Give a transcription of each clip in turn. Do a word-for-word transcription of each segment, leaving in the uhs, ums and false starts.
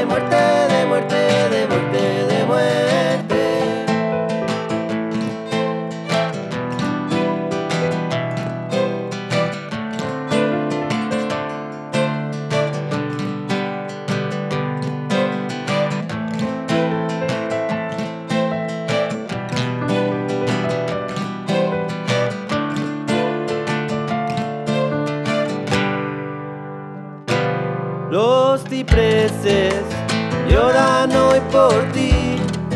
de muerte, de muerte, de muerte, de muerte. Los cipreses lloran hoy por ti,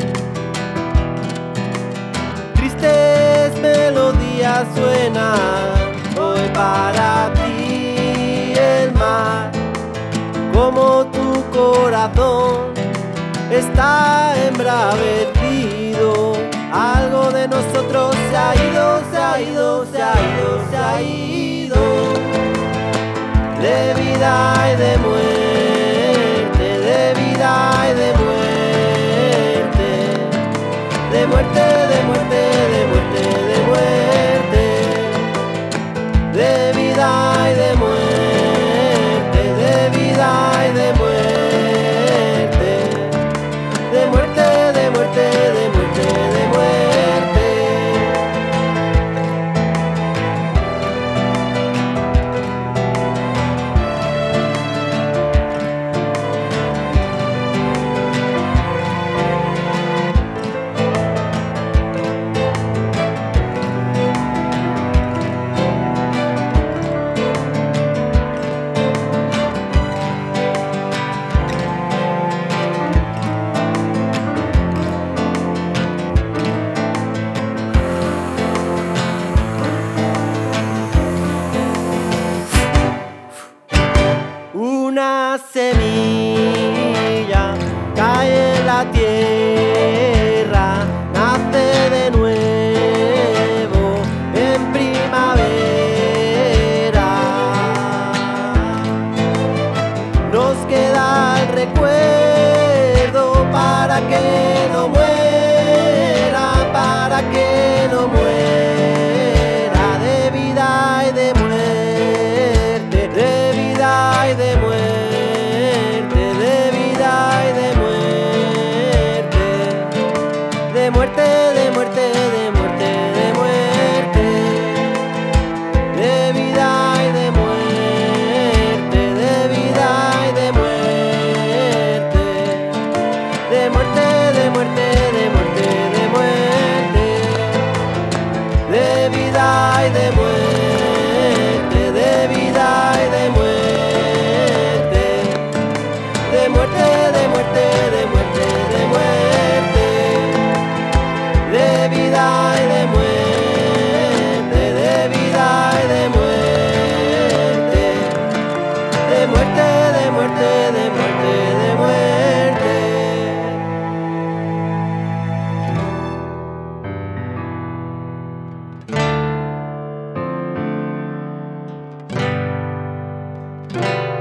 tristes melodías suenan hoy para ti. El mar, como tu corazón, está embravecido. Algo de nosotros se ha ido, se ha ido, se ha ido, se ha ido. De vida y de muerte, de vida y de muerte, de muerte, de muerte, de muerte, de muerte, de vida y de muerte, de vida y de muerte, de muerte, de muerte, de muerte, de muerte. Una semilla cae en la tierra, nace de nuevo en primavera. Nos queda el recuerdo para que no muera, para que no muera, de vida y de muerte, de vida y de muerte, de vida y de muerte, de muerte, de muerte, de muerte, de muerte, de vida y de muerte, de vida y de muerte, de muerte, de muerte, de muerte, de muerte, de vida y de muerte, de vida y de muerte, de muerte, de muerte, de muerte, de muerte, de vida y de muerte, de vida y de muerte, de muerte, de muerte, de muerte, de muerte. Thank you.